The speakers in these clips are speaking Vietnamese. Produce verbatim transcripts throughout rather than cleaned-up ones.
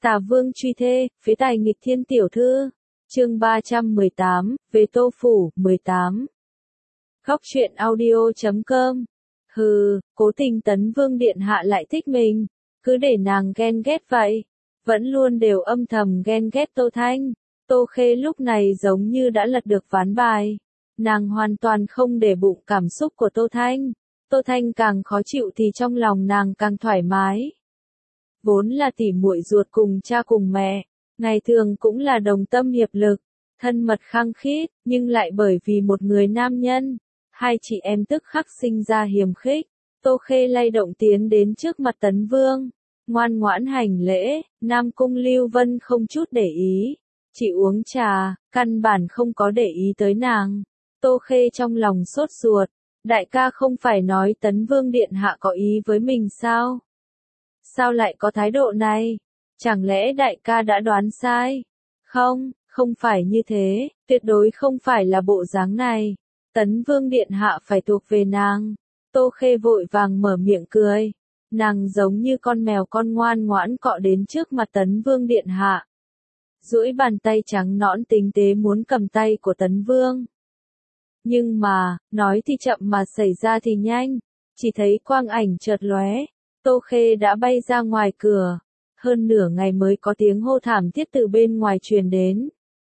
Tả Vương truy thê, phế tài nghịch thiên tiểu thư. Chương ba trăm mười tám, về Tô Phủ, mười tám. Góc truyện audio chấm com. Hừ, cố tình Tấn Vương điện hạ lại thích mình, cứ để nàng ghen ghét vậy. Vẫn luôn đều âm thầm ghen ghét Tô Thanh. Tô Khê lúc này giống như đã lật được ván bài. Nàng hoàn toàn không để bụng cảm xúc của Tô Thanh. Tô Thanh càng khó chịu thì trong lòng nàng càng thoải mái. Vốn là tỉ muội ruột cùng cha cùng mẹ, ngày thường cũng là đồng tâm hiệp lực, thân mật khăng khít, nhưng lại bởi vì một người nam nhân, hai chị em tức khắc sinh ra hiềm khích. Tô Khê lay động tiến đến trước mặt Tấn Vương, ngoan ngoãn hành lễ. Nam Cung Lưu Vân không chút để ý, chỉ uống trà, căn bản không có để ý tới nàng. Tô Khê trong lòng sốt ruột, đại ca không phải nói Tấn Vương điện hạ có ý với mình sao? Sao lại có thái độ này? Chẳng lẽ đại ca đã đoán sai? Không, không phải như thế, tuyệt đối không phải là bộ dáng này. Tấn Vương điện hạ phải thuộc về nàng. Tô Khê vội vàng mở miệng cười. Nàng giống như con mèo con ngoan ngoãn cọ đến trước mặt Tấn Vương điện hạ. Duỗi bàn tay trắng nõn tinh tế muốn cầm tay của Tấn Vương. Nhưng mà, nói thì chậm mà xảy ra thì nhanh, chỉ thấy quang ảnh chợt lóe, Tô Khê đã bay ra ngoài cửa. Hơn nửa ngày mới có tiếng hô thảm thiết từ bên ngoài truyền đến.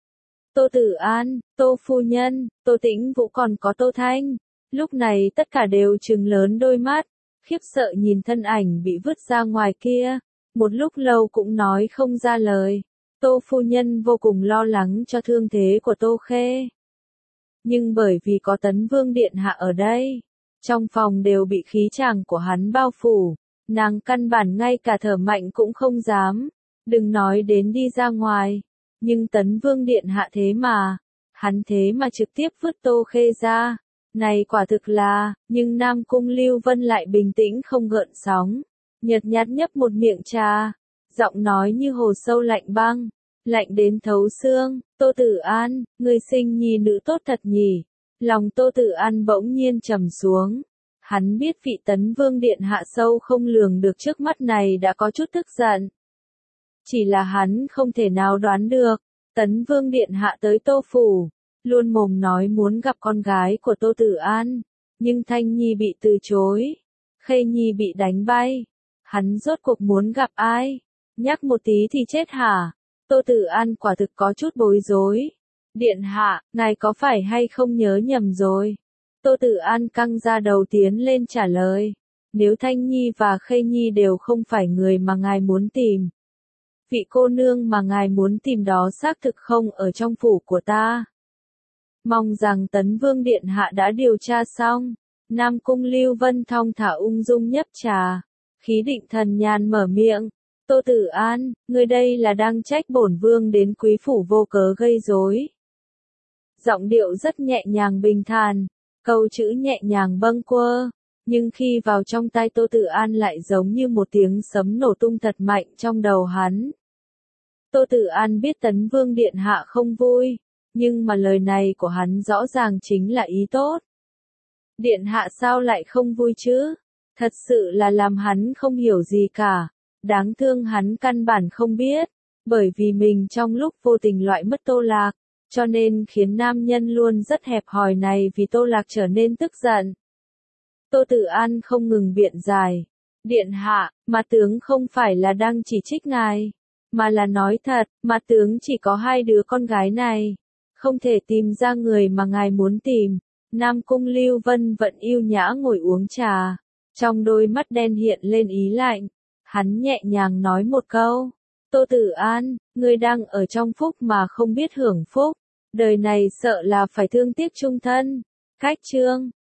Tô Tử An, Tô Phu Nhân, Tô Tĩnh Vũ còn có Tô Thanh. Lúc này tất cả đều trừng lớn đôi mắt, khiếp sợ nhìn thân ảnh bị vứt ra ngoài kia. Một lúc lâu cũng nói không ra lời. Tô Phu Nhân vô cùng lo lắng cho thương thế của Tô Khê. Nhưng bởi vì có Tấn Vương điện hạ ở đây, trong phòng đều bị khí chàng của hắn bao phủ. Nàng căn bản ngay cả thở mạnh cũng không dám, đừng nói đến đi ra ngoài. Nhưng Tấn Vương điện hạ thế mà, hắn thế mà trực tiếp vứt Tô Khê ra. Này quả thực là, nhưng Nam Cung Lưu Vân lại bình tĩnh không gợn sóng, nhợt nhạt nhấp một miệng trà, giọng nói như hồ sâu lạnh băng, lạnh đến thấu xương. Tô Tử An, người sinh nhi nữ tốt thật nhỉ? Lòng Tô Tử An bỗng nhiên trầm xuống. Hắn biết vị Tấn Vương điện hạ sâu không lường được trước mắt này đã có chút tức giận. Chỉ là hắn không thể nào đoán được, Tấn Vương điện hạ tới Tô Phủ, luôn mồm nói muốn gặp con gái của Tô Tử An, nhưng Thanh Nhi bị từ chối, Khê Nhi bị đánh bay. Hắn rốt cuộc muốn gặp ai? Nhắc một tí thì chết hả? Tô Tử An quả thực có chút bối rối. Điện hạ, ngài có phải hay không nhớ nhầm rồi? Tô Tử An căng ra đầu tiến lên trả lời. Nếu Thanh Nhi và Khê Nhi đều không phải người mà ngài muốn tìm, vị cô nương mà ngài muốn tìm đó xác thực không ở trong phủ của ta. Mong rằng Tấn Vương điện hạ đã điều tra xong. Nam Cung Lưu Vân thong thả ung dung nhấp trà, khí định thần nhàn mở miệng. Tô Tử An, ngươi đây là đang trách bổn vương đến quý phủ vô cớ gây rối. Giọng điệu rất nhẹ nhàng bình thản, câu chữ nhẹ nhàng bâng quơ, nhưng khi vào trong tai Tô Tử An lại giống như một tiếng sấm nổ tung thật mạnh trong đầu hắn. Tô Tử An biết Tấn Vương điện hạ không vui, nhưng mà lời này của hắn rõ ràng chính là ý tốt. Điện hạ sao lại không vui chứ? Thật sự là làm hắn không hiểu gì cả. Đáng thương hắn căn bản không biết, bởi vì mình trong lúc vô tình loại mất Tô Lạc, cho nên khiến nam nhân luôn rất hẹp hòi này vì Tô Lạc trở nên tức giận. Tô Tử An không ngừng biện giải. Điện hạ, mà tướng không phải là đang chỉ trích ngài, mà là nói thật, mà tướng chỉ có hai đứa con gái này, không thể tìm ra người mà ngài muốn tìm. Nam Cung Lưu Vân vẫn yêu nhã ngồi uống trà, trong đôi mắt đen hiện lên ý lạnh. Hắn nhẹ nhàng nói một câu. Tô Tử An, ngươi đang ở trong phúc mà không biết hưởng phúc. Đời này sợ là phải thương tiếc chung thân. Cách chương.